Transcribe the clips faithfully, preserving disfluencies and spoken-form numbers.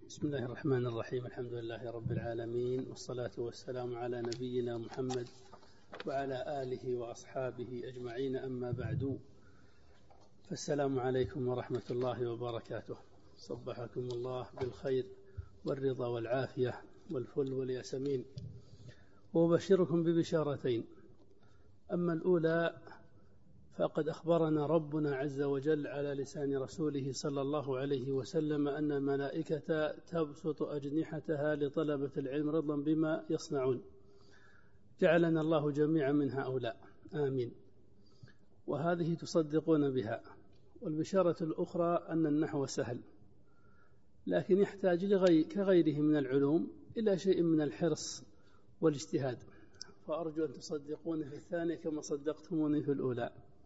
بسم الله الرحمن الرحيم. الحمد لله رب العالمين، والصلاة والسلام على نبينا محمد وعلى آله وأصحابه أجمعين، أما بعد، فالسلام عليكم ورحمة الله وبركاته. صبحكم الله بالخير والرضا والعافية والفل والياسمين، وأبشركم ببشارتين. أما الأولى فقد أخبرنا ربنا عز وجل على لسان رسوله صلى الله عليه وسلم أن الملائكة تبسط أجنحتها لطلبة العلم رضا بما يصنعون. جعلنا الله جميعا من هؤلاء، آمين. وهذه تصدقون بها. والبشارة الأخرى أن النحو سهل، لكن يحتاج لغير كغيره من العلوم إلى شيء من الحرص والاجتهاد، فأرجو أن تصدقوني في الثانية كما صدقتموني في الأولى.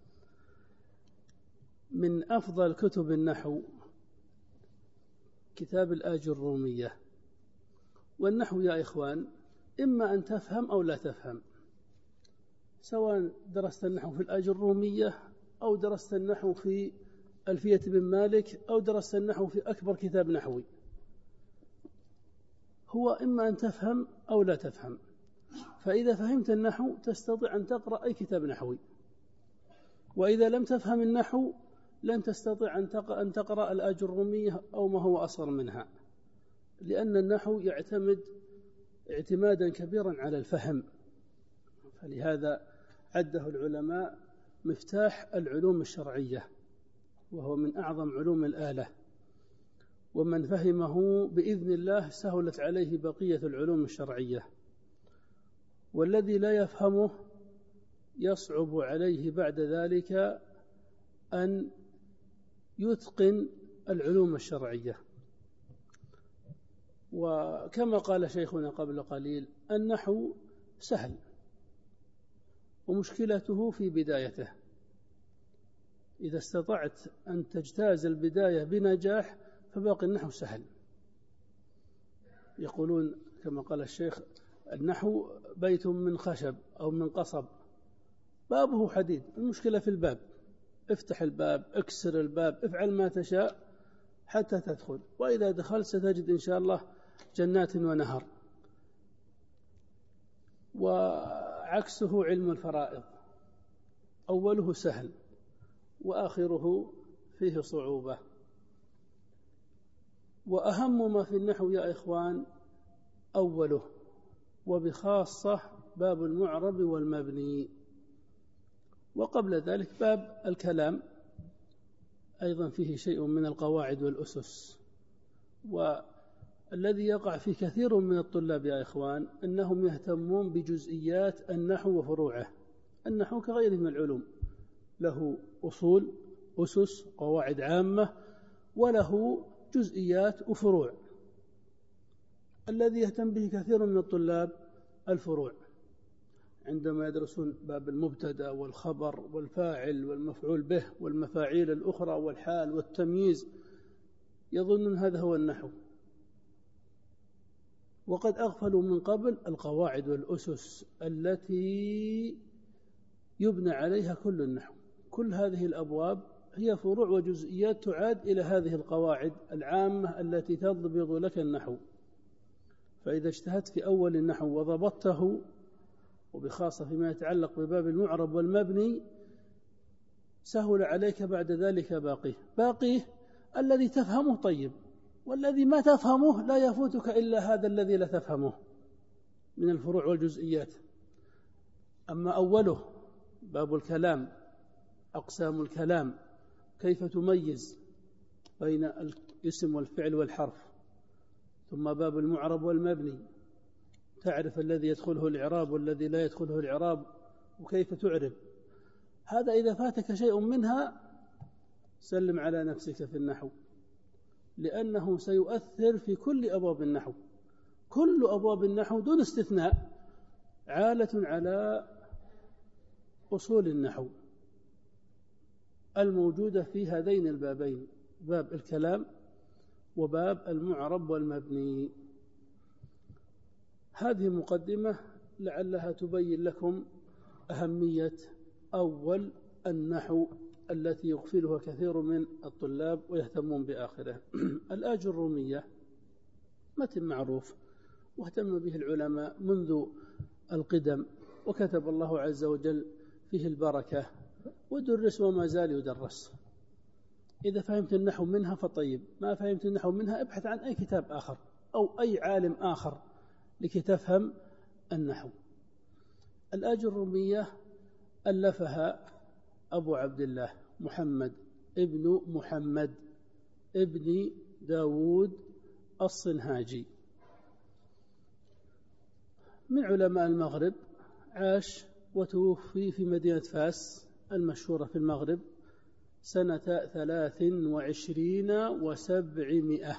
من أفضل كتب النحو كتاب الآج الرومية. والنحو يا إخوان إما أن تفهم أو لا تفهم، سواء درست النحو في الآج الرومية أو درست النحو في ألفية بن مالك أو درست النحو في أكبر كتاب نحوي، هو إما أن تفهم أو لا تفهم. فإذا فهمت النحو تستطيع أن تقرأ أي كتاب نحوي، وإذا لم تفهم النحو لن تستطيع أن تقرأ الآج الرومية أو ما هو أصغر منها، لأن النحو يعتمد اعتمادا كبيرا على الفهم. فلهذا عده العلماء مفتاح العلوم الشرعية، وهو من أعظم علوم الآلة، ومن فهمه بإذن الله سهلت عليه بقية العلوم الشرعية، والذي لا يفهمه يصعب عليه بعد ذلك أن يتقن العلوم الشرعية. وكما قال شيخنا قبل قليل، النحو سهل ومشكلته في بدايته. إذا استطعت أن تجتاز البداية بنجاح فباقي النحو سهل. يقولون كما قال الشيخ: النحو بيت من خشب أو من قصب بابه حديد، المشكلة في الباب. افتح الباب، اكسر الباب، افعل ما تشاء حتى تدخل، وإذا دخلت ستجد إن شاء الله جنات ونهر. وعكسه علم الفرائض، أوله سهل وآخره فيه صعوبة. وأهم ما في النحو يا إخوان أوله، وبخاصة باب المعرب والمبني، وقبل ذلك باب الكلام أيضا فيه شيء من القواعد والأسس. والذي يقع في كثير من الطلاب يا إخوان أنهم يهتمون بجزئيات النحو وفروعه. النحو كغيره من العلوم له أصول، أسس، قواعد عامة، وله جزئيات وفروع. الذي يهتم به كثير من الطلاب الفروع، عندما يدرسون باب المبتدأ والخبر والفاعل والمفعول به والمفاعيل الأخرى والحال والتمييز، يظنون هذا هو النحو، وقد أغفلوا من قبل القواعد والأسس التي يبنى عليها كل النحو. كل هذه الأبواب هي فروع وجزئيات تعاد إلى هذه القواعد العامة التي تضبط لك النحو. فإذا اجتهدت في أول النحو وضبطته، وبخاصة فيما يتعلق بباب المعرب والمبني، سهل عليك بعد ذلك باقيه. باقيه الذي تفهمه طيب، والذي ما تفهمه لا يفوتك إلا هذا الذي لا تفهمه من الفروع والجزئيات. أما أوله باب الكلام، أقسام الكلام، كيف تميز بين الاسم والفعل والحرف، ثم باب المعرب والمبني، تعرف الذي يدخله الإعراب والذي لا يدخله الإعراب وكيف تعرب. هذا إذا فاتك شيء منها سلم على نفسك في النحو، لأنه سيؤثر في كل أبواب النحو. كل أبواب النحو دون استثناء عالة على أصول النحو الموجودة في هذين البابين، باب الكلام وباب المعرب والمبني. هذه مقدمة لعلها تبين لكم أهمية أول النحو التي يغفلها كثير من الطلاب ويهتمون بآخره. الآج الرومية متن معروف واهتم به العلماء منذ القدم، وكتب الله عز وجل فيه البركة، ودرس وما زال يدرس. إذا فهمت النحو منها فطيب، ما فهمت النحو منها ابحث عن أي كتاب آخر أو أي عالم آخر لكي تفهم النحو. الآجرومية ألفها أبو عبد الله محمد ابن محمد ابن داود الصنهاجي من علماء المغرب، عاش وتوفي في مدينة فاس المشهورة في المغرب سنة ثلاث وعشرين وسبعمائة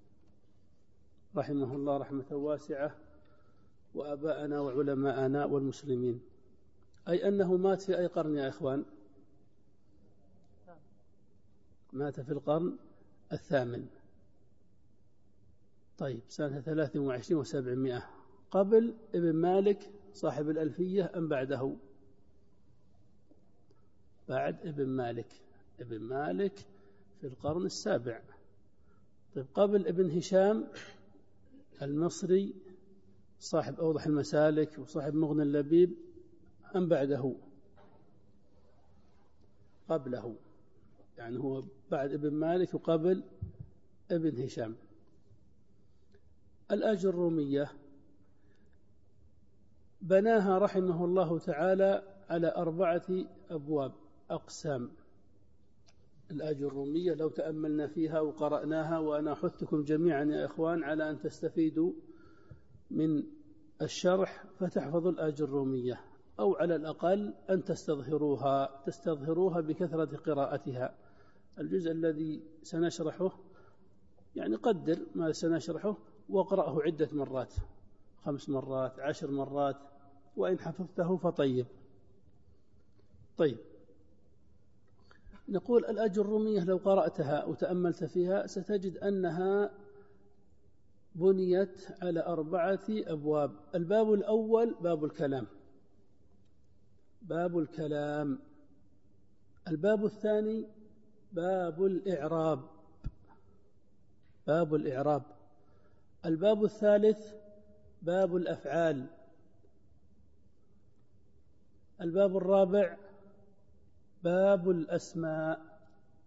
رحمه الله رحمة واسعة، وأباءنا وعلماءنا والمسلمين. أي أنه مات في أي قرن يا إخوان؟ مات في القرن الثامن. طيب سنة ثلاث وعشرين وسبعمائة، قبل ابن مالك صاحب الألفية أم بعده؟ بعد ابن مالك. ابن مالك في القرن السابع. طيب قبل ابن هشام المصري صاحب أوضح المسالك وصاحب مغنى اللبيب أم بعده؟ قبله، يعني هو بعد ابن مالك وقبل ابن هشام. الآجرومية بناها رحمه الله تعالى على أربعة أبواب أقسام. الآجرومية لو تأملنا فيها وقرأناها، وأنا أحثكم جميعا يا إخوان على أن تستفيدوا من الشرح فتحفظوا الآجرومية، أو على الأقل أن تستظهروها تستظهروها بكثرة قراءتها. الجزء الذي سنشرحه يعني قدر ما سنشرحه واقرأه عدة مرات، خمس مرات عشر مرات، وإن حفظته فطيب. طيب نقول الآجرومية لو قرأتها وتأملت فيها ستجد أنها بنيت على أربعة أبواب. الباب الأول باب الكلام، باب الكلام. الباب الثاني باب الإعراب، باب الإعراب. الباب الثالث باب الأفعال. الباب الرابع باب الأسماء.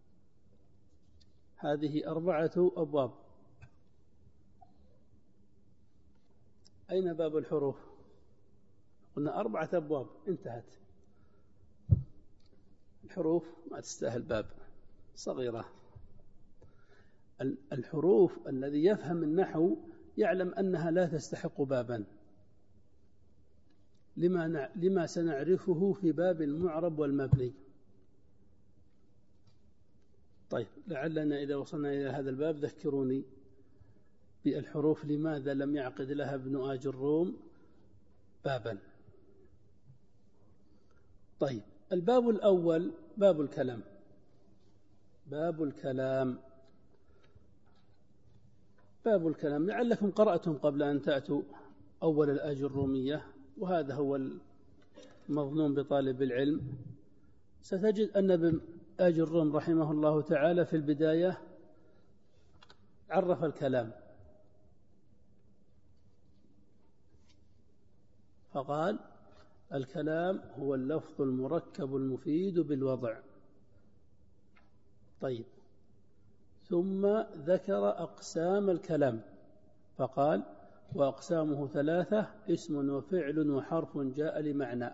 هذه أربعة أبواب. أين باب الحروف؟ قلنا أربعة أبواب انتهت. الحروف ما تستاهل باب، صغيرة. الحروف الذي يفهم النحو يعلم أنها لا تستحق بابا، لما لما سنعرفه في باب المعرب والمبني. طيب لعلنا إذا وصلنا إلى هذا الباب ذكروني بالحروف لماذا لم يعقد لها ابن آجروم بابا. طيب الباب الأول باب الكلام. باب الكلام باب الكلام لعلكم قرأتم قبل أن تأتوا أول الآجرومية، وهذا هو المظنون بطالب العلم. ستجد أن ابن آجروم رحمه الله تعالى في البداية عرف الكلام فقال: الكلام هو اللفظ المركب المفيد بالوضع. طيب ثم ذكر أقسام الكلام فقال: وأقسامه ثلاثة: اسم وفعل وحرف جاء لمعنى.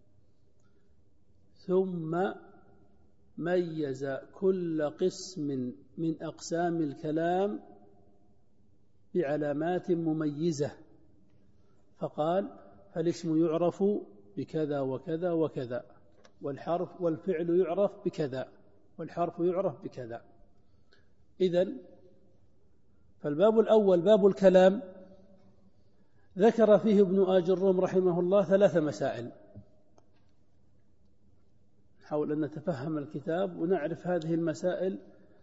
ثم ميز كل قسم من أقسام الكلام بعلامات مميزة فقال: فالاسم يعرف بكذا وكذا وكذا، والحرف والفعل يعرف بكذا، والحرف يعرف بكذا. إذن فالباب الأول باب الكلام ذكر فيه ابن آجروم رحمه الله ثلاث مسائل. نحاول أن نتفهم الكتاب ونعرف هذه المسائل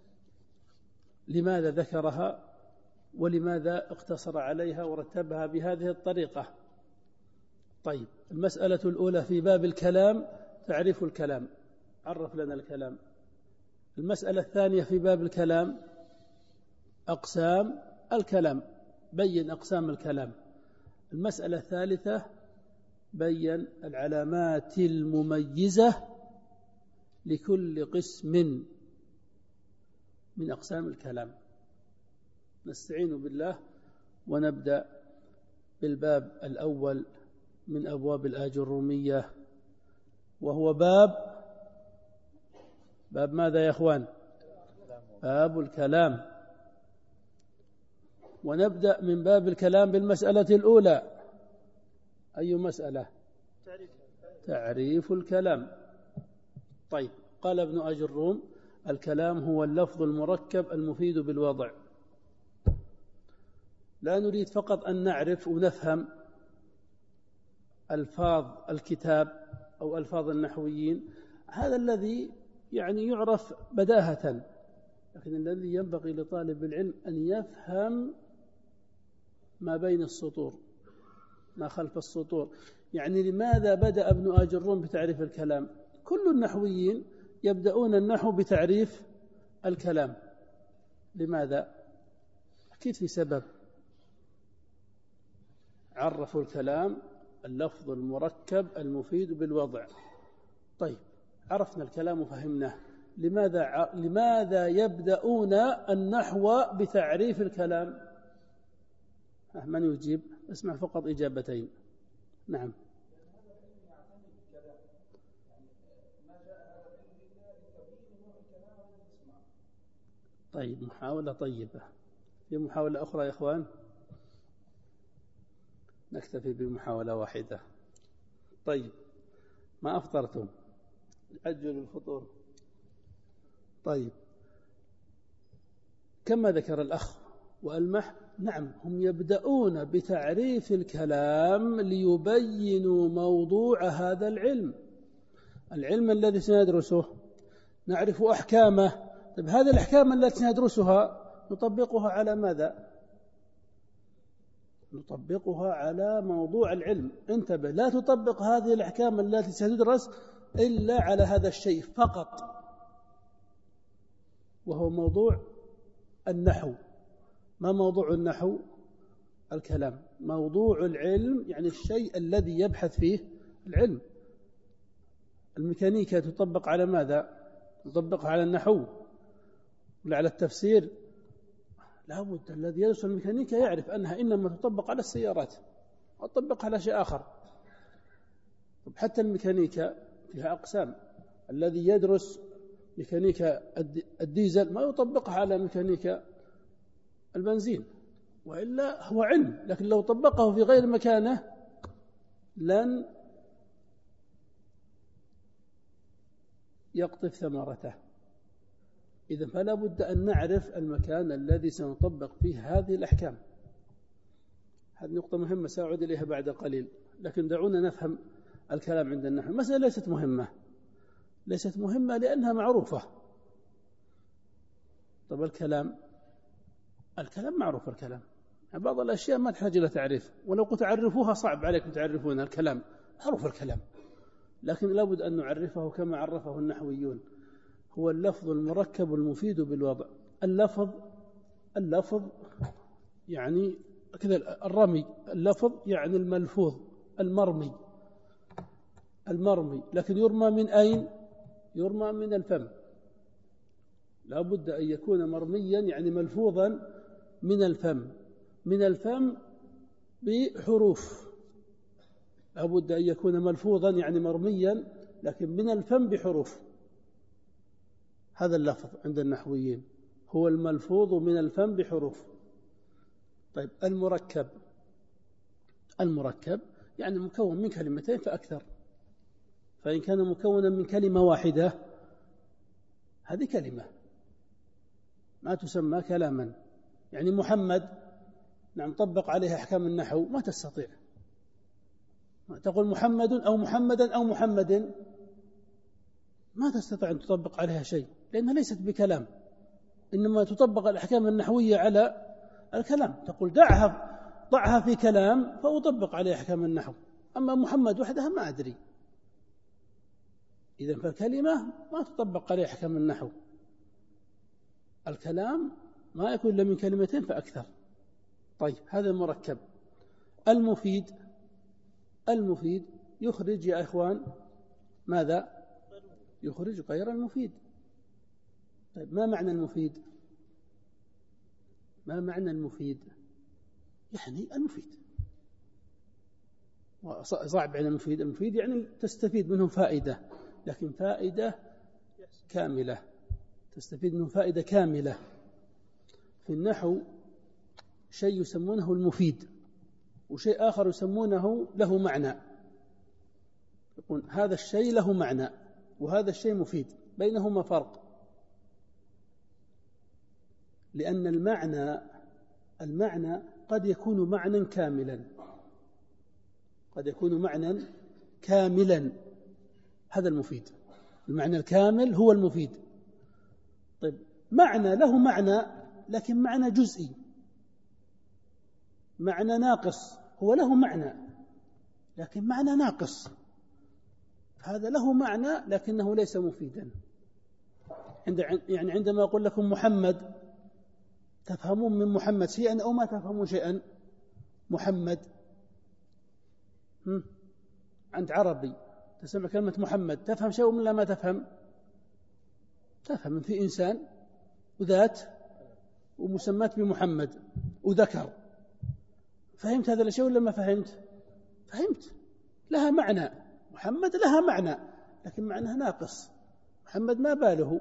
لماذا ذكرها ولماذا اقتصر عليها ورتبها بهذه الطريقة. طيب المسألة الأولى في باب الكلام تعريف الكلام، عرف لنا الكلام. المسألة الثانية في باب الكلام أقسام الكلام بين أقسام الكلام. المسألة الثالثة بين العلامات المميزة لكل قسم من أقسام الكلام. نستعين بالله ونبدأ بالباب الأول من أبواب الآجرومية، وهو باب باب ماذا يا أخوان؟ باب الكلام. ونبدأ من باب الكلام بالمسألة الأولى. أي مسألة؟ تعريف الكلام. طيب، قال ابن أجروم: الكلام هو اللفظ المركب المفيد بالوضع. لا نريد فقط أن نعرف ونفهم ألفاظ الكتاب أو ألفاظ النحويين، هذا الذي يعني يعرف بداهة، لكن الذي ينبغي لطالب العلم أن يفهم ما بين السطور، ما خلف السطور. يعني لماذا بدأ ابن آجروم بتعريف الكلام؟ كل النحويين يبدأون النحو بتعريف الكلام. لماذا؟ أكيد في سبب. عرفوا الكلام اللفظ المركب المفيد بالوضع. طيب، عرفنا الكلام وفهمناه، لماذا لماذا يبدأون النحو بتعريف الكلام؟ من يجيب؟ اسمع فقط إجابتين. نعم. طيب، محاولة طيبة. في محاولة أخرى يا إخوان؟ نكتفي بمحاولة واحدة. طيب، ما أفطرتم؟ عجلوا الفطور. طيب، كما ذكر الأخ وألمح، نعم، هم يبدأون بتعريف الكلام ليبينوا موضوع هذا العلم، العلم الذي سندرسه، نعرف أحكامه. طيب، هذه الأحكام التي ندرسها نطبقها على ماذا؟ نطبقها على موضوع العلم. انتبه، لا تطبق هذه الأحكام التي ستدرس إلا على هذا الشيء فقط، وهو موضوع النحو. ما موضوع النحو؟ الكلام. موضوع العلم يعني الشيء الذي يبحث فيه العلم. الميكانيكا تطبق على ماذا؟ تطبق على النحو ولا على التفسير؟ لا بد الذي يدرس الميكانيكا يعرف أنها إنما تطبق على السيارات، وتطبق على شيء آخر. حتى الميكانيكا فيها أقسام. الذي يدرس ميكانيكا الديزل ما يطبقها على ميكانيكا البنزين، وإلا هو علم، لكن لو طبقه في غير مكانه لن يقطف ثمرته. إذن فلا بد أن نعرف المكان الذي سنطبق فيه هذه الأحكام. هذه نقطة مهمة سأعود إليها بعد قليل، لكن دعونا نفهم الكلام عند النحو. المسألة ليست مهمة، ليست مهمة لأنها معروفة. طب الكلام، الكلام معروف. الكلام يعني بعض الأشياء ما تحتاج إلى تعريف، ولو قلت تعرفوها صعب عليكم تعرفون. الكلام معروف الكلام، لكن لابد أن نعرفه كما عرفه النحويون. هو اللفظ المركب المفيد بالوضع. اللفظ اللفظ يعني كذا الرمي، اللفظ يعني الملفوظ، المرمي المرمي لكن يرمى من أين؟ يرمى من الفم. لا بد أن يكون مرميا يعني ملفوظا من الفم، من الفم بحروف. لا بد أن يكون ملفوظا يعني مرميا لكن من الفم بحروف. هذا اللفظ عند النحويين هو الملفوظ من الفم بحروف. طيب، المركب، المركب يعني مكون من كلمتين فأكثر. فإن كان مكونا من كلمة واحدة هذه كلمة ما تسمى كلاما. يعني محمد، نعم، طبق عليها أحكام النحو ما تستطيع. تقول محمد أو محمدا أو محمد، ما تستطيع أن تطبق عليها شيء لأنها ليست بكلام، إنما تطبق الأحكام النحوية على الكلام. تقول دعها ضعها في كلام فأطبق عليها أحكام النحو، أما محمد وحدها ما أدري. إذن فالكلمة ما تطبق عليها أحكام النحو. الكلام ما يكون إلا من كلمتين فأكثر. طيب هذا المركب. المفيد المفيد يخرج يا إخوان ماذا؟ يخرج غير المفيد. طيب ما معنى المفيد؟ ما معنى المفيد؟ يعني المفيد. صعب على المفيد. المفيد يعني تستفيد منه فائدة، لكن فائدة كاملة، تستفيد منه فائدة كاملة. في النحو شيء يسمونه المفيد، وشيء آخر يسمونه له معنى. يقول هذا الشيء له معنى وهذا الشيء مفيد، بينهما فرق. لأن المعنى المعنى قد يكون معنى كاملا، قد يكون معنى كاملا، هذا المفيد. المعنى الكامل هو المفيد. طيب معنى له معنى لكن معنى جزئي، معنى ناقص، هو له معنى لكن معنى ناقص، هذا له معنى لكنه ليس مفيدا. عند يعني عندما أقول لكم محمد، تفهمون من محمد شيئا أو ما تفهمون شيئا؟ محمد عند عربي تسمع كلمة محمد، تفهم شيء ولا ما تفهم؟ تفهم. في إنسان وذات ومسمات بمحمد وذكر، فهمت هذا الشيء ولا ما فهمت؟ فهمت. لها معنى، محمد لها معنى لكن معناها ناقص. محمد ما باله،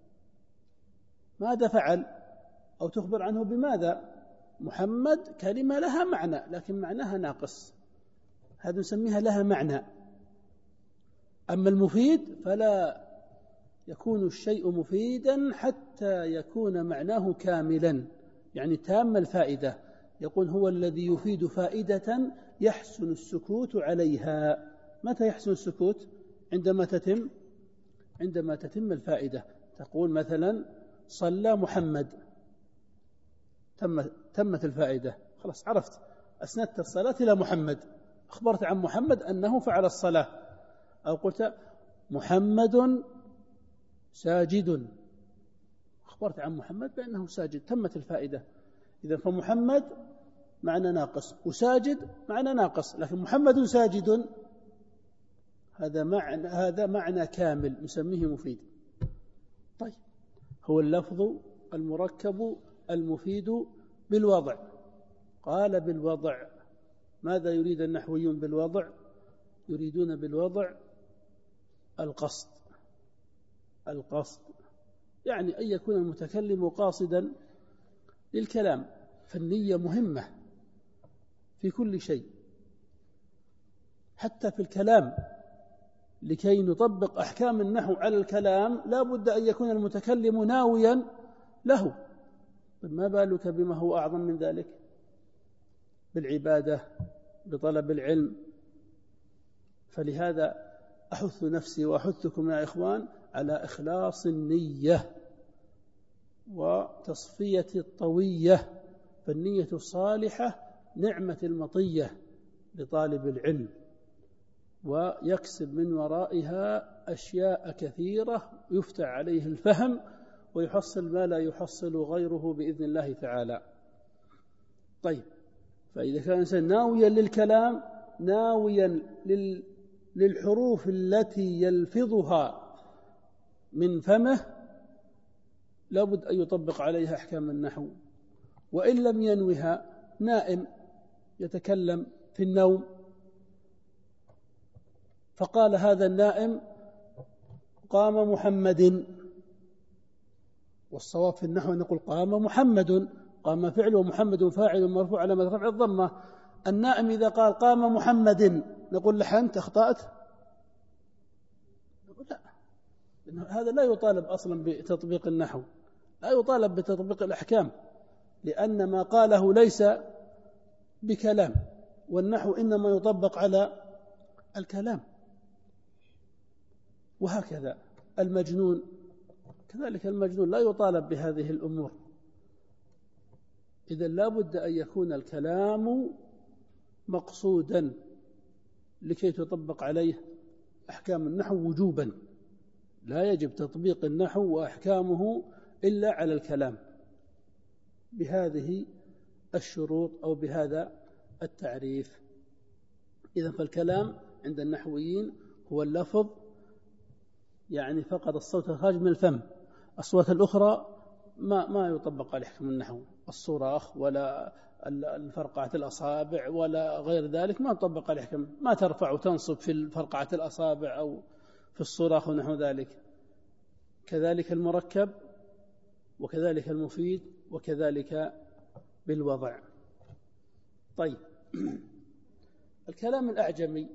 ماذا فعل؟ أو تخبر عنه بماذا؟ محمد كلمة لها معنى لكن معناها ناقص، هذا نسميها لها معنى. أما المفيد فلا يكون الشيء مفيدا حتى يكون معناه كاملا، يعني تام الفائدة. يقول هو الذي يفيد فائدة يحسن السكوت عليها. متى يحسن السكوت؟ عندما تتم عندما تتم الفائدة. تقول مثلا صلى محمد، تم تمت الفائدة، خلاص عرفت، أسندت الصلاة إلى محمد، أخبرت عن محمد أنه فعل الصلاة. أو قلت محمد ساجد، أخبرت عن محمد بأنه ساجد، تمت الفائدة. إذا فمحمد معنى ناقص وساجد معنى ناقص، لكن محمد ساجد هذا معنى هذا معنى كامل نسميه مفيد. طيب هو اللفظ المركب المفيد بالوضع. قال بالوضع. ماذا يريد النحويون بالوضع؟ يريدون بالوضع القصد. القصد يعني أن يكون المتكلم قاصدا للكلام، فالنية مهمة في كل شيء، حتى في الكلام. لكي نطبق أحكام النحو على الكلام لا بد أن يكون المتكلم ناويا له. ما بالك بما هو أعظم من ذلك؟ بالعبادة، بطلب العلم. فلهذا أحث نفسي وأحثكم يا إخوان على إخلاص النية وتصفية الطوية، فالنية الصالحة نعمة المطية لطالب العلم، ويكسب من ورائها أشياء كثيرة يفتح عليه الفهم ويحصل ما لا يحصل غيره بإذن الله تعالى. طيب فإذا كان الإنسان ناويا للكلام، ناويا للحروف التي يلفظها من فمه، لابد أن يطبق عليها أحكام النحو. وإن لم ينوها، نائم يتكلم في النوم فقال هذا النائم قام محمد، والصواب في النحو أن نقول قام محمد، قام فعل ومحمد فاعل مرفوع على رفع الضمة. النائم إذا قال قام محمد نقول لحنت أخطأت؟ نقول لا، لأن هذا لا يطالب أصلا بتطبيق النحو، لا يطالب بتطبيق الأحكام، لأن ما قاله ليس بكلام، والنحو إنما يطبق على الكلام. وهكذا المجنون كذلك، المجنون لا يطالب بهذه الأمور. إذن لا بد أن يكون الكلام مقصودا لكي تطبق عليه أحكام النحو وجوبا. لا يجب تطبيق النحو وأحكامه إلا على الكلام بهذه الشروط أو بهذا التعريف. إذن فالكلام عند النحويين هو اللفظ، يعني فقط الصوت الخارج من الفم. الأصوات الأخرى ما ما يطبق عليه حكم النحو، الصراخ ولا الفرقعة الأصابع ولا غير ذلك ما يطبق عليه حكم، ما ترفع وتنصب في فرقعة الأصابع أو في الصراخ ونحو ذلك. كذلك المركب وكذلك المفيد وكذلك بالوضع. طيب الكلام الأعجمي،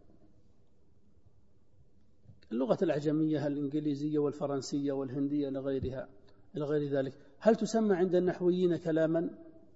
اللغة الأعجمية الإنجليزية والفرنسية والهندية لغيرها إلى غير ذلك، هل تسمى عند النحويين كلاما؟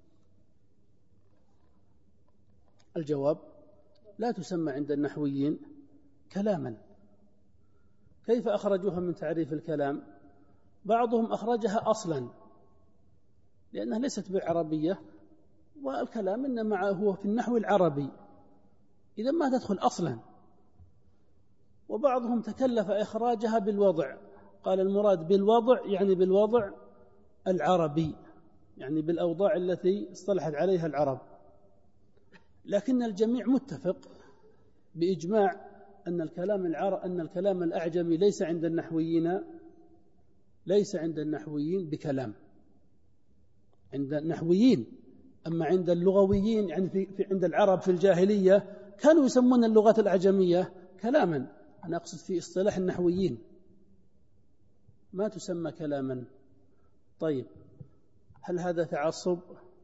الجواب لا تسمى عند النحويين كلاما. كيف أخرجوها من تعريف الكلام؟ بعضهم أخرجها أصلا لأنها ليست بالعربية، والكلام إنما هو في النحو العربي، إذا ما تدخل أصلا. وبعضهم تكلف إخراجها بالوضع، قال المراد بالوضع يعني بالوضع العربي، يعني بالأوضاع التي اصطلحت عليها العرب. لكن الجميع متفق بإجماع أن الكلام العرب أن الكلام الأعجمي ليس عند النحويين ليس عند النحويين بكلام، عند النحويين. أما عند اللغويين يعني في في عند العرب في الجاهلية كانوا يسمون اللغات الأعجمية كلاما. أنا أقصد في اصطلاح النحويين ما تسمى كلاما. طيب هل هذا تعصب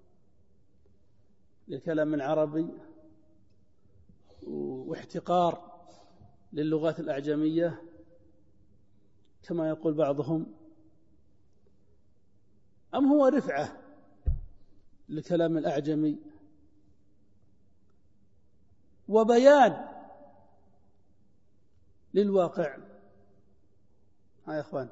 للكلام العربي واحتقار للغات الأعجمية كما يقول بعضهم، أم هو رفعة للكلام الأعجمي وبيان للواقع؟ ها يا أخوان،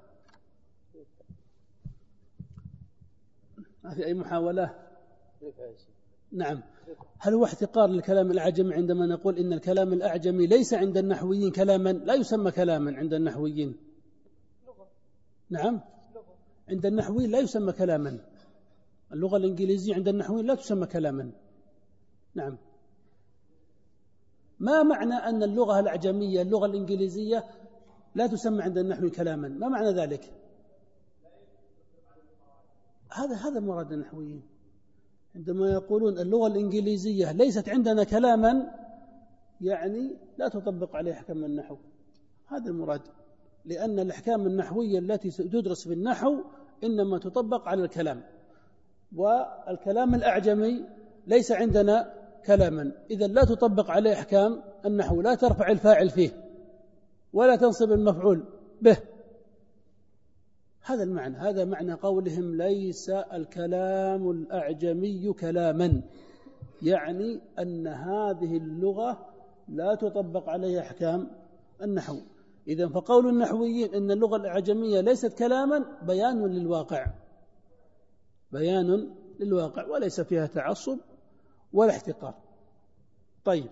ما في أي محاولة؟ نعم. هل هو احتقار للكلام الأعجمي عندما نقول إن الكلام الأعجمي ليس عند النحويين كلاما؟ لا يسمى كلاما عند النحويين. نعم، عند النحويين لا يسمى كلاما. اللغة الإنجليزية عند النحويين لا تسمى كلاما. نعم. ما معنى أن اللغة الأعجمية اللغة الإنجليزية لا تسمى عند النحوي كلاما؟ ما معنى ذلك؟ هذا هذا مراد النحويين عندما يقولون اللغة الإنجليزية ليست عندنا كلاما، يعني لا تطبق عليه أحكام النحو. هذا المراد، لأن الأحكام النحوية التي تدرس في النحو إنما تطبق على الكلام، والكلام الأعجمي ليس عندنا كلاما، إذا لا تطبق عليه أحكام النحو، لا ترفع الفاعل فيه ولا تنصب المفعول به. هذا المعنى، هذا معنى قولهم ليس الكلام الأعجمي كلاما، يعني أن هذه اللغة لا تطبق عليها أحكام النحو. إذن فقول النحويين إن اللغة الأعجمية ليست كلاما بيان للواقع، بيان للواقع وليس فيها تعصب ولا احتقار. طيب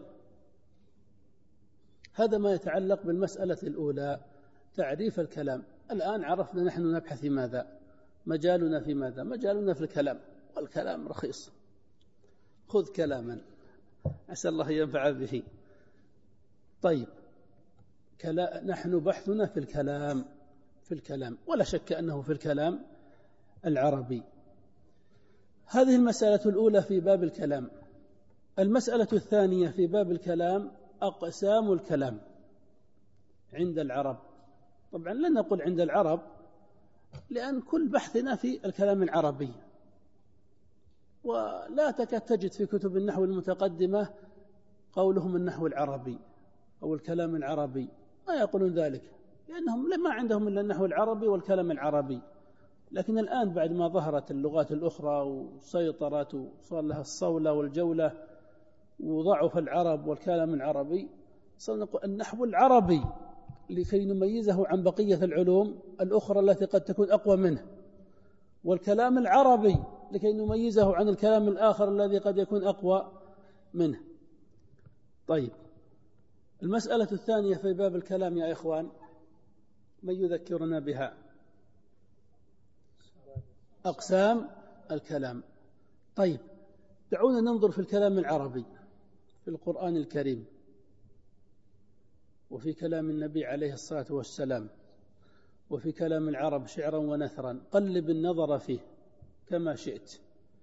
هذا ما يتعلق بالمسألة الأولى، تعريف الكلام. الآن عرفنا نحن نبحث في ماذا، مجالنا في ماذا؟ مجالنا في الكلام، والكلام رخيص، خذ كلاما عسى الله ينفع به. طيب كلا نحن بحثنا في الكلام، في الكلام ولا شك أنه في الكلام العربي. هذه المسألة الأولى في باب الكلام. المسألة الثانية في باب الكلام أقسام الكلام عند العرب. طبعا لن نقول عند العرب لأن كل بحثنا في الكلام العربي، ولا تكاد تجد في كتب النحو المتقدمة قولهم النحو العربي أو الكلام العربي، ما يقولون ذلك لأنهم ما عندهم إلا النحو العربي والكلام العربي. لكن الآن بعد ما ظهرت اللغات الأخرى وسيطرت وصار لها الصولة والجولة وضعف العرب والكلام العربي، صار نقول النحو العربي لكي نميزه عن بقية العلوم الأخرى التي قد تكون أقوى منه، والكلام العربي لكي نميزه عن الكلام الآخر الذي قد يكون أقوى منه. طيب المسألة الثانية في باب الكلام يا إخوان، من يذكرنا بها؟ أقسام الكلام. طيب دعونا ننظر في الكلام العربي في القرآن الكريم وفي كلام النبي عليه الصلاة والسلام وفي كلام العرب شعرا ونثرا، قلب النظر فيه كما شئت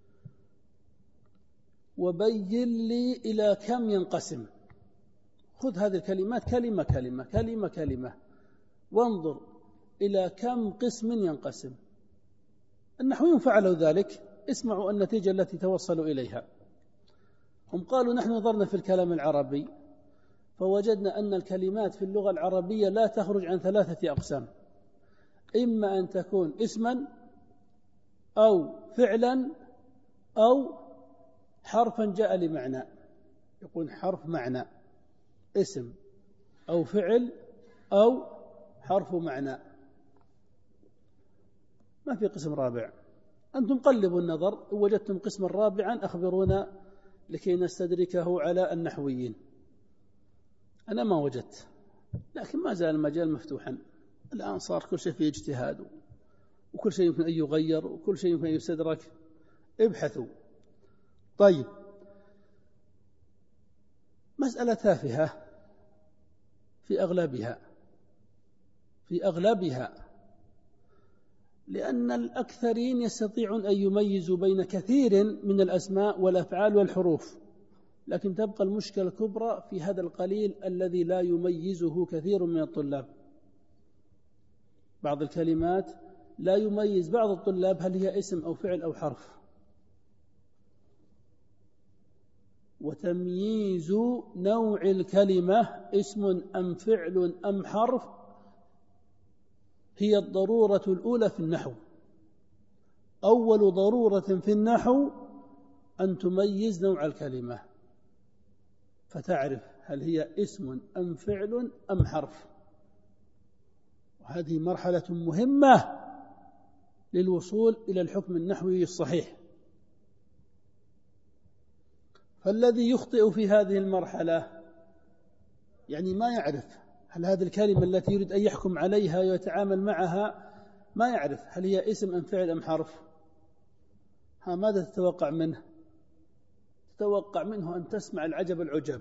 وبين لي إلى كم ينقسم. خذ هذه الكلمات كلمة كلمة كلمة كلمة وانظر إلى كم قسم ينقسم. النحويون فعلوا ذلك، اسمعوا النتيجة التي توصلوا إليها. هم قالوا نحن نظرنا في الكلام العربي فوجدنا أن الكلمات في اللغة العربية لا تخرج عن ثلاثة أقسام: إما أن تكون اسما أو فعلا أو حرفا جاء لمعنى. يكون حرف معنى، اسم أو فعل أو حرف معنى، ما في قسم رابع. أنتم قلبوا النظر، وجدتم قسما رابعا أخبرونا لكي نستدركه على النحويين. أنا ما وجدت، لكن ما زال المجال مفتوحا. الآن صار كل شيء فيه اجتهاد، وكل شيء يمكن أن يغير، وكل شيء يمكن أن يستدرك. ابحثوا. طيب، مسألة تافهة في أغلبها في أغلبها لأن الأكثرين يستطيعون أن يميزوا بين كثير من الأسماء والأفعال والحروف، لكن تبقى المشكلة الكبرى في هذا القليل الذي لا يميزه كثير من الطلاب. بعض الكلمات لا يميز بعض الطلاب هل هي اسم أو فعل أو حرف. وتمييز نوع الكلمة اسم أم فعل أم حرف هي الضرورة الأولى في النحو. أول ضرورة في النحو أن تميز نوع الكلمة، فتعرف هل هي اسم أم فعل أم حرف. وهذه مرحلة مهمة للوصول إلى الحكم النحوي الصحيح. فالذي يخطئ في هذه المرحلة يعني ما يعرف هل هذه الكلمة التي يريد أن يحكم عليها ويتعامل معها، ما يعرف هل هي اسم أم فعل أم حرف. ها، ماذا تتوقع منه؟ تتوقع منه أن تسمع العجب العجب،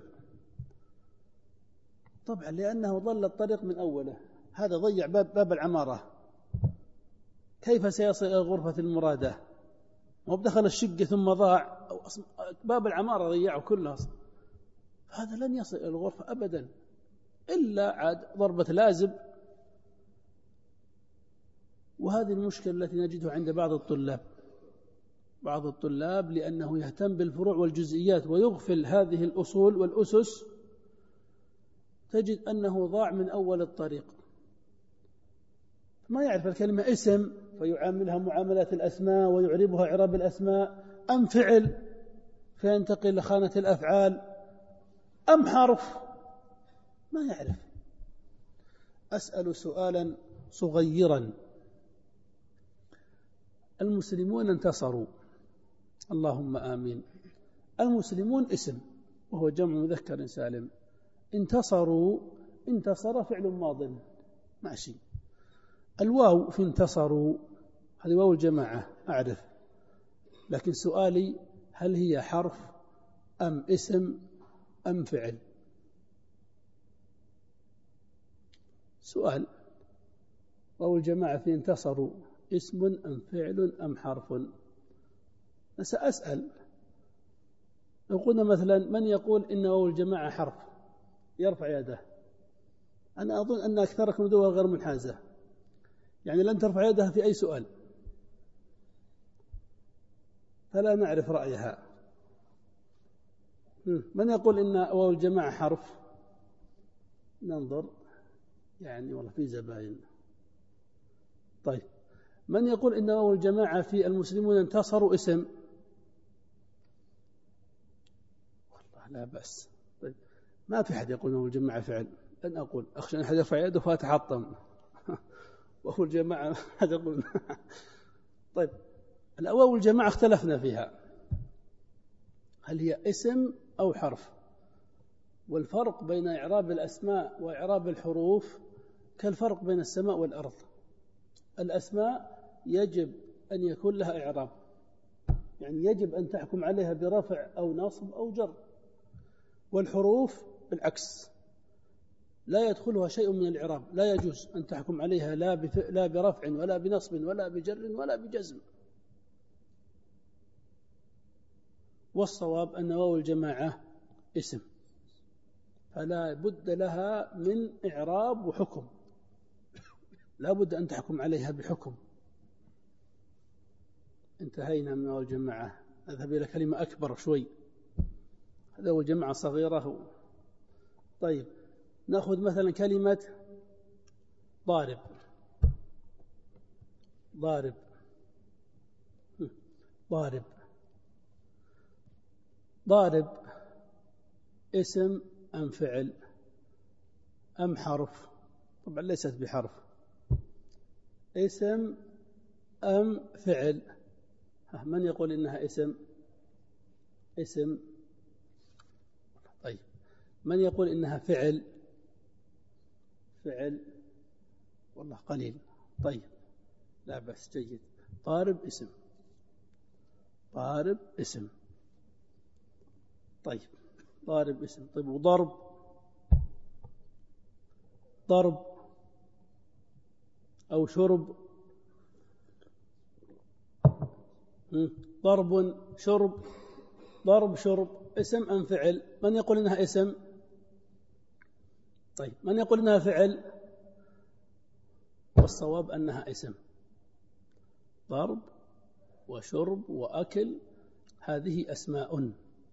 طبعا لأنه ضل الطريق من أوله. هذا ضيع باب, باب العمارة، كيف سيصل إلى غرفة المرادة؟ ما بدخل الشقة ثم ضاع، باب العمارة ضيعه كله. هذا لن يصل إلى الغرفة أبدا إلا عاد ضربة لازم. وهذه المشكلة التي نجدها عند بعض الطلاب بعض الطلاب لأنه يهتم بالفروع والجزئيات ويغفل هذه الأصول والأسس، تجد أنه ضاع من أول الطريق. ما يعرف الكلمة اسم فيعاملها معاملات الأسماء ويعربها إعراب الأسماء، أم فعل فينتقل لخانة الأفعال، أم حرف، ما يعرف. أسأل سؤالا صغيرا: المسلمون انتصروا، اللهم آمين. المسلمون اسم وهو جمع مذكر سالم. انتصروا، انتصر فعل ماض ماشي. الواو في انتصروا هذه واو الجماعة أعرف، لكن سؤالي هل هي حرف أم اسم أم فعل؟ سؤال. واو الجماعة في انتصروا اسم أم فعل أم حرف؟ سأسأل. لو قلنا مثلا من يقول إن واو الجماعة حرف يرفع يده. أنا أظن أن أكثركم دول غير منحازة، يعني لن ترفع يدها في أي سؤال، فلا نعرف رأيها. من يقول إن واو الجماعة حرف؟ ننظر، يعني والله في زباين. طيب، من يقول إن واو الجماعة في المسلمون انتصروا اسم؟ والله لا بأس. طيب، ما في حد يقول واو الجماعة فعل، لن أقول، أخشى أن أحد يرفع يده فأتحطم واو الجماعة هذا يقول. طيب، الواو الجماعة اختلفنا فيها، هل هي اسم أو حرف؟ والفرق بين إعراب الأسماء وإعراب الحروف كالفرق بين السماء والأرض. الأسماء يجب أن يكون لها إعراب، يعني يجب أن تحكم عليها برفع أو نصب أو جر. والحروف بالعكس لا يدخلها شيء من الإعراب، لا يجوز أن تحكم عليها لا لا برفع ولا بنصب ولا بجر ولا بجزم. والصواب أن واو الجماعة اسم، فلا بد لها من إعراب وحكم، لا بد أن تحكم عليها بحكم. انتهينا من واو الجماعة. أذهب إلى كلمة أكبر شوي، هذا هو جماعة صغيرة. طيب نأخذ مثلا كلمة ضارب. ضارب ضارب ضارب اسم أم فعل أم حرف؟ طبعا ليست بحرف. اسم أم فعل؟ من يقول إنها اسم؟ اسم. طيب من يقول إنها فعل؟ فعل والله قليل. طيب لا بس جيد. ضارب اسم. ضارب اسم. طيب ضارب اسم. طيب وضرب؟ ضرب أو شرب؟ ضرب شرب. ضرب شرب اسم أم فعل؟ من يقول إنها اسم؟ طيب من يقول إنها فعل؟ والصواب أنها اسم. ضرب وشرب وأكل هذه أسماء.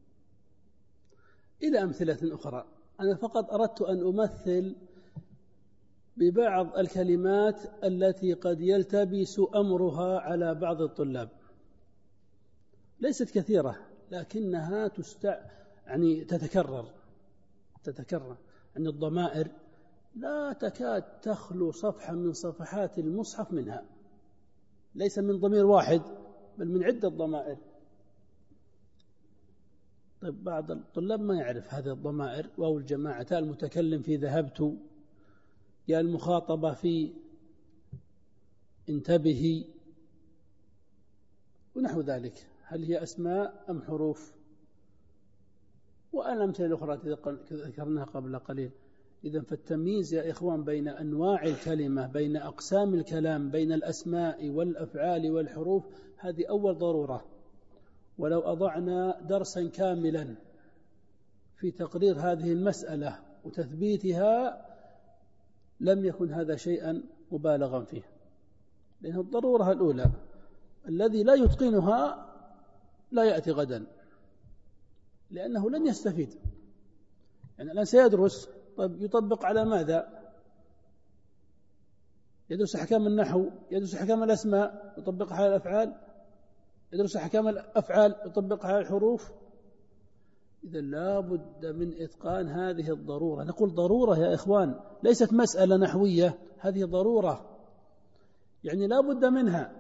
إلى أمثلة أخرى. أنا فقط أردت أن أمثل ببعض الكلمات التي قد يلتبس أمرها على بعض الطلاب، ليست كثيرة لكنها تستع... يعني تتكرر تتكرر يعني الضمائر لا تكاد تخلو صفحة من صفحات المصحف منها، ليس من ضمير واحد بل من عدة ضمائر. طيب بعض الطلاب ما يعرف هذه الضمائر، واو الجماعة، تاء المتكلم في ذهبت، يا المخاطبة في انتبهي ونحو ذلك. هل هي أسماء أم حروف؟ والأمثلة الأخرى التي ذكرناها قبل قليل. إذن فالتمييز يا إخوان بين أنواع الكلمة، بين أقسام الكلام، بين الأسماء والأفعال والحروف، هذه أول ضرورة. ولو أضعنا درسا كاملا في تقرير هذه المسألة وتثبيتها لم يكن هذا شيئا مبالغا فيه، لأن الضرورة الأولى الذي لا يتقنها لا يأتي غدا، لأنه لن يستفيد. يعني الآن سيدرس، طيب يطبق على ماذا؟ يدرس أحكام النحو، يدرس أحكام الأسماء يطبقها على الأفعال، يدرس أحكام الأفعال يطبقها على الحروف. إذا لا بد من إتقان هذه الضرورة. نقول ضرورة يا إخوان، ليست مسألة نحوية، هذه ضرورة يعني لا بد منها.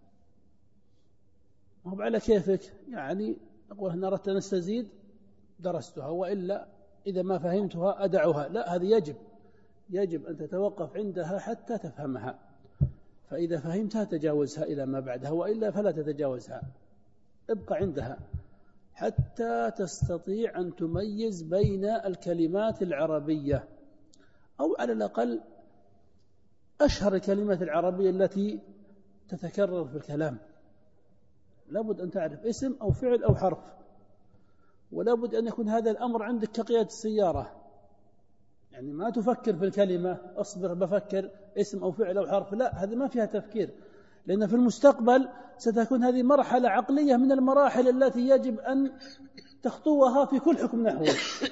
هو على كيفك، يعني أقول أن أردت أن أستزيد درستها، وإلا إذا ما فهمتها أدعها. لا، هذه يجب يجب أن تتوقف عندها حتى تفهمها، فإذا فهمتها تجاوزها إلى ما بعدها، وإلا فلا تتجاوزها، ابقى عندها حتى تستطيع أن تميز بين الكلمات العربية، أو على الأقل أشهر الكلمات العربية التي تتكرر في الكلام. لابد أن تعرف اسم أو فعل أو حرف، ولابد أن يكون هذا الأمر عندك كقيادة السيارة، يعني ما تفكر في الكلمة أصبر بفكر اسم أو فعل أو حرف، لا، هذه ما فيها تفكير، لأن في المستقبل ستكون هذه مرحلة عقلية من المراحل التي يجب أن تخطوها في كل حكم نحوي.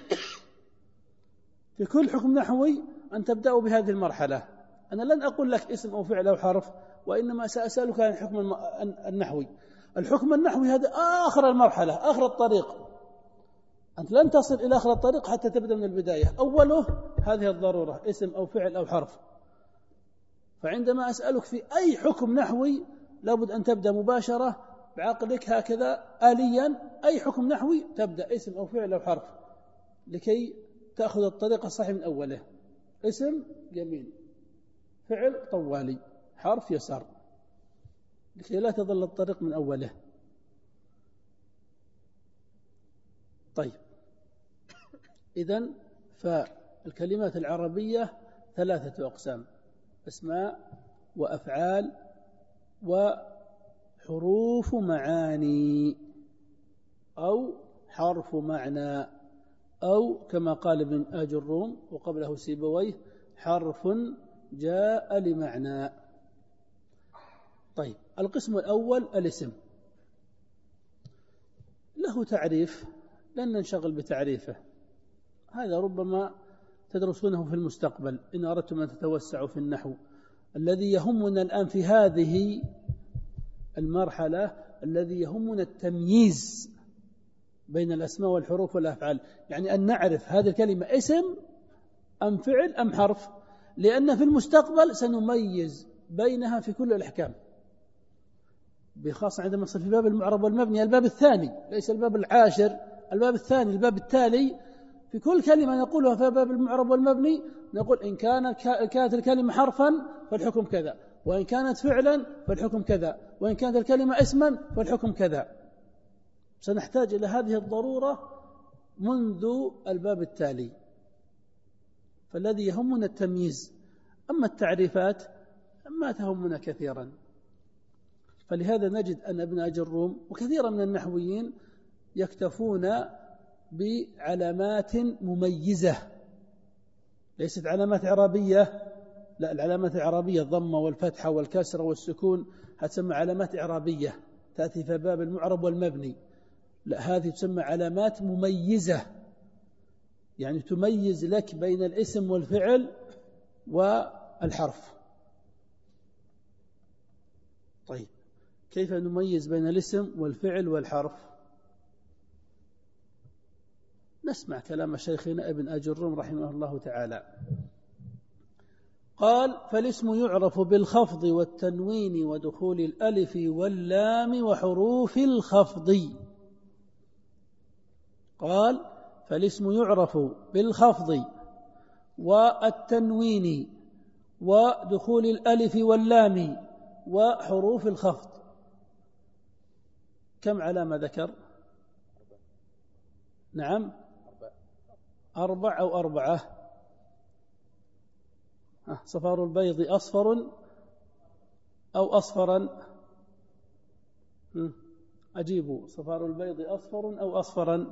في كل حكم نحوي أن تبدأ بهذه المرحلة. أنا لن أقول لك اسم أو فعل أو حرف، وإنما سأسألك عن الحكم النحوي. الحكم النحوي هذا آخر المرحلة، آخر الطريق. أنت لن تصل إلى آخر الطريق حتى تبدأ من البداية. أوله هذه الضرورة، اسم أو فعل أو حرف. فعندما أسألك في أي حكم نحوي لابد أن تبدأ مباشرة بعقلك هكذا آليا، أي حكم نحوي تبدأ اسم أو فعل أو حرف، لكي تأخذ الطريق الصحيح من أوله. اسم يمين، فعل طوالي، حرف يسار، لكي لا تضل الطريق من أوله. طيب، إذن فالكلمات العربية ثلاثة أقسام: أسماء وأفعال وحروف معاني أو حرف معنى، أو كما قال ابن آجروم وقبله سيبويه: حرف جاء لمعنى. طيب، القسم الأول الاسم، له تعريف لن ننشغل بتعريفه، هذا ربما تدرسونه في المستقبل إن أردتم أن تتوسعوا في النحو. الذي يهمنا الآن في هذه المرحلة، الذي يهمنا التمييز بين الأسماء والحروف والأفعال، يعني أن نعرف هذه الكلمة اسم أم فعل أم حرف، لأن في المستقبل سنميز بينها في كل الأحكام، بخاصة عندما نصل في باب المعرب والمبني، الباب الثاني ليس الباب العاشر، الباب الثاني الباب التالي. في كل كلمة نقولها في باب المعرب والمبني نقول إن كانت كانت الكلمة حرفا فالحكم كذا، وإن كانت فعلا فالحكم كذا، وإن كانت الكلمة اسما فالحكم كذا. سنحتاج إلى هذه الضرورة منذ الباب التالي. فالذي يهمنا التمييز، أما التعريفات ما تهمنا كثيرا. فلهذا نجد أن ابن آجروم وكثيرا من النحويين يكتفون بعلامات مميزة، ليست علامات إعرابية، لا، العلامات الإعرابية الضمة والفتحة والكسرة والسكون هتسمى علامات إعرابية تأتي في باب المعرب والمبني. لا، هذه تسمى علامات مميزة، يعني تميز لك بين الاسم والفعل والحرف. طيب، كيف نميز بين الاسم والفعل والحرف؟ نسمع كلام شيخنا ابن آجروم رحمه الله تعالى. قال: فالاسم يعرف بالخفض والتنوين ودخول الألف واللام وحروف الخفض. قال: فالاسم يعرف بالخفض والتنوين ودخول الألف واللام وحروف الخفض. كم علامة ذكر؟ نعم، أربع أو أربعة. صفار البيض أصفر أو أصفرا؟ أجيبوا، صفار البيض أصفر أو أصفرا؟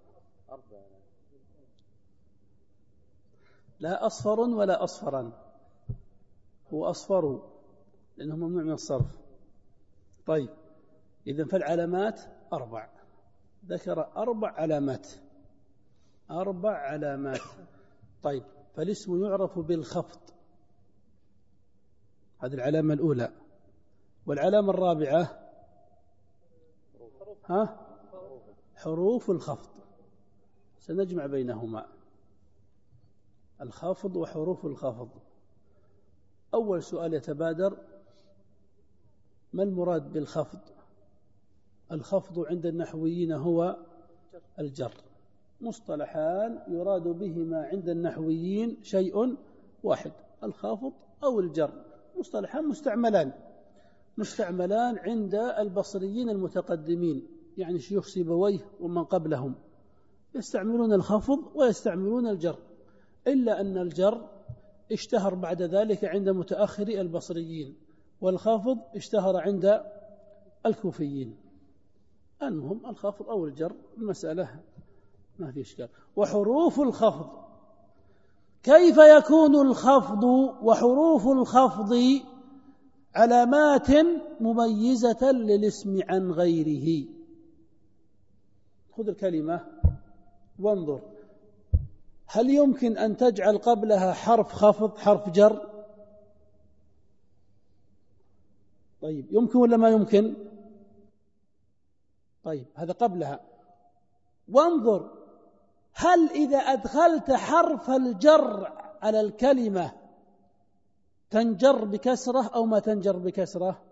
لا أصفر ولا أصفرا، هو أصفر لأنه ممنوع من الصرف. طيب، إذن فالعلامات أربع، ذكر أربع علامات، أربع علامات. طيب، فالاسم يعرف بالخفض، هذه العلامة الأولى. والعلامة الرابعة ها حروف الخفض، سنجمع بينهما، الخفض وحروف الخفض. أول سؤال يتبادر: ما المراد بالخفض؟ الخفض عند النحويين هو الجر، مصطلحان يراد بهما عند النحويين شيء واحد: الخفض أو الجر، مصطلحان مستعملان مستعملان عند البصريين المتقدمين، يعني شيوخ سيبويه ومن قبلهم، يستعملون الخفض ويستعملون الجر، إلا أن الجر اشتهر بعد ذلك عند متأخري البصريين، والخفض اشتهر عند الكوفيين. المهم الخفض أو الجر، المسألة ما في إشكال. وحروف الخفض، كيف يكون الخفض وحروف الخفض علامات مميزة للاسم عن غيره؟ خذ الكلمة وانظر، هل يمكن أن تجعل قبلها حرف خفض حرف جر؟ طيب، يمكن ولا ما يمكن؟ طيب، هذا قبلها. وانظر، هل إذا أدخلت حرف الجر على الكلمة تنجر بكسرة أو ما تنجر بكسرة؟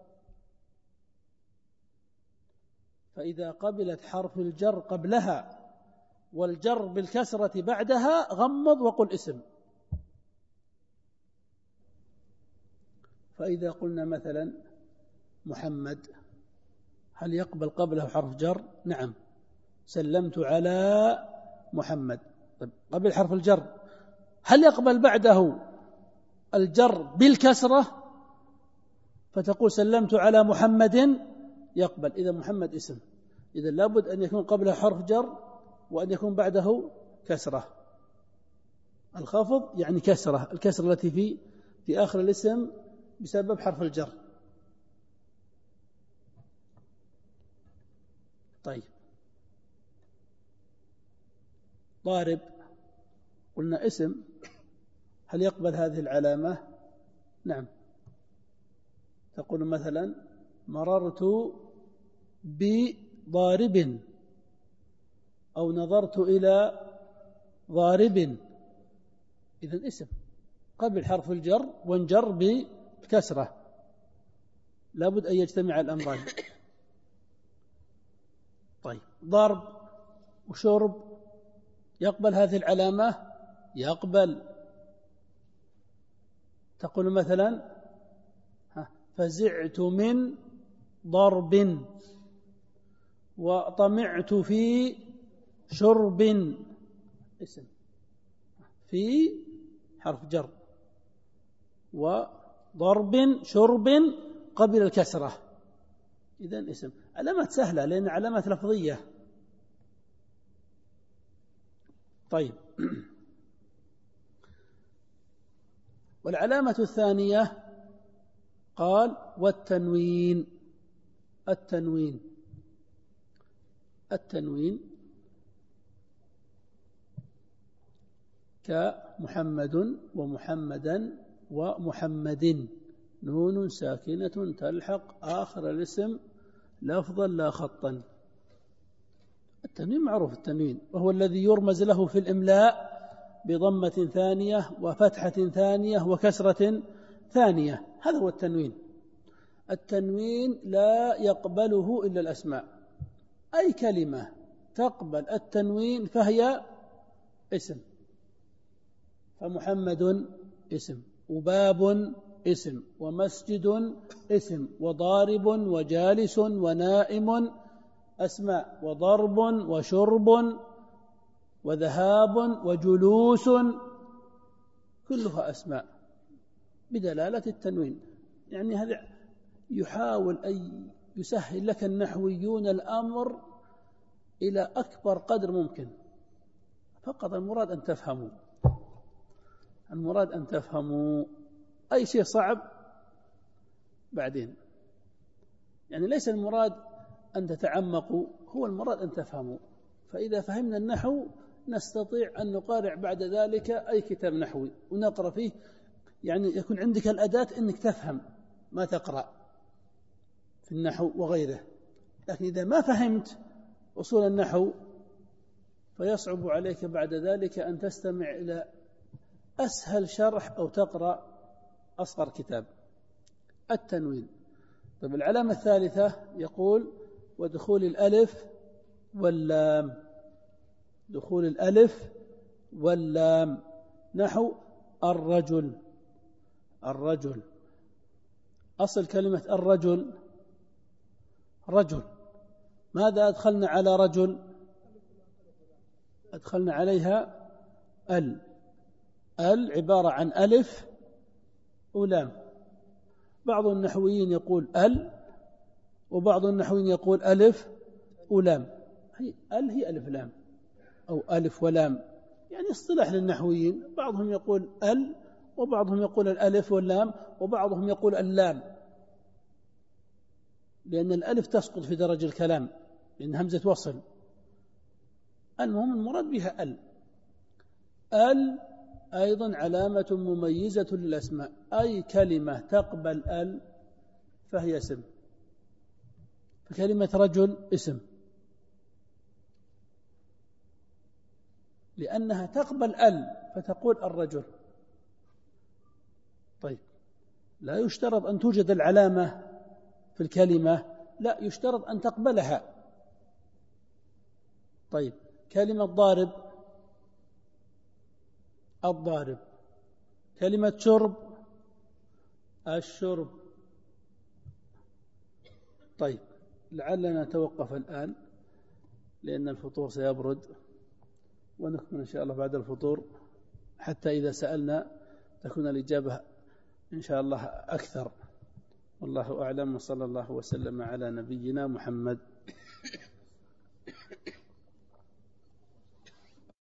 فإذا قبلت حرف الجر قبلها والجر بالكسرة بعدها غمض وقل اسم. فإذا قلنا مثلا محمد، هل يقبل قبله حرف جر؟ نعم، سلمت على محمد. طيب قبل حرف الجر هل يقبل بعده الجر بالكسرة فتقول سلمت على محمد؟ يقبل. إذا محمد اسم، إذا لابد أن يكون قبله حرف جر وأن يكون بعده كسرة. الخفض يعني كسرة، الكسرة التي في في آخر الاسم بسبب حرف الجر. طيب ضارب قلنا اسم، هل يقبل هذه العلامة؟ نعم. تقول مثلا مررت بضارب أو نظرت إلى ضارب، إذن اسم قبل حرف الجر وانجر بالكسرة، لابد أن يجتمع الأمران. طيب ضرب وشرب يقبل هذه العلامة؟ يقبل. تقول مثلا فزعت من ضرب وطمعت في شرب، اسم في حرف جر وضرب شرب قبل الكسرة، إذن اسم. علامات سهلة لأن علامات لفظية. طيب والعلامة الثانية قال والتنوين. التنوين التنوين كمحمد ومحمدا ومحمد، نون ساكنة تلحق آخر الاسم لفظا لا خطا. التنوين معروف، التنوين وهو الذي يرمز له في الإملاء بضمة ثانية وفتحة ثانية وكسرة ثانية، هذا هو التنوين. التنوين لا يقبله إلا الأسماء، أي كلمة تقبل التنوين فهي اسم. فمحمد اسم، وباب اسم، ومسجد اسم، وضارب وجالس ونائم أسماء، وضرب وشرب وذهاب وجلوس كلها أسماء بدلالة التنوين. يعني هذا يحاول أن يسهل لك النحويون الأمر إلى أكبر قدر ممكن، فقط المراد أن تفهموا، المراد أن تفهموا أي شيء صعب بعدين، يعني ليس المراد أن تتعمقوا، هو المراد أن تفهموا. فإذا فهمنا النحو نستطيع أن نقارع بعد ذلك أي كتاب نحوي ونقرأ فيه، يعني يكون عندك الأداة أنك تفهم ما تقرأ في النحو وغيره. لكن إذا ما فهمت أصول النحو فيصعب عليك بعد ذلك أن تستمع إلى أسهل شرح أو تقرأ أصغر كتاب. التنوين. طيب العلامة الثالثة يقول ودخول الألف واللام. دخول الألف واللام نحو الرجل. الرجل أصل كلمة الرجل رجل، ماذا أدخلنا على رجل؟ أدخلنا عليها ال. ال عبارة عن ألف ولام. بعض النحويين يقول ال، وبعض النحويين يقول ألف ولام. هي ال هي ألف لام أو ألف ولام، يعني اصطلاح للنحويين. بعضهم يقول ال، وبعضهم يقول الألف واللام، وبعضهم يقول اللام، لأن الألف تسقط في درج الكلام لأن همزة وصل. المهم المراد بها ال. ال أيضا علامة مميزة للأسماء، أي كلمة تقبل ال فهي اسم. فكلمة رجل اسم لأنها تقبل ال فتقول الرجل. طيب لا يشترط أن توجد العلامة في الكلمة، لا يشترط أن تقبلها. طيب كلمة ضارب الضارب، كلمة شرب الشرب. طيب لعلنا نتوقف الآن لأن الفطور سيبرد، ونكمل إن شاء الله بعد الفطور حتى إذا سألنا تكون الإجابة إن شاء الله أكثر. والله أعلم، وصلى الله وسلم على نبينا محمد.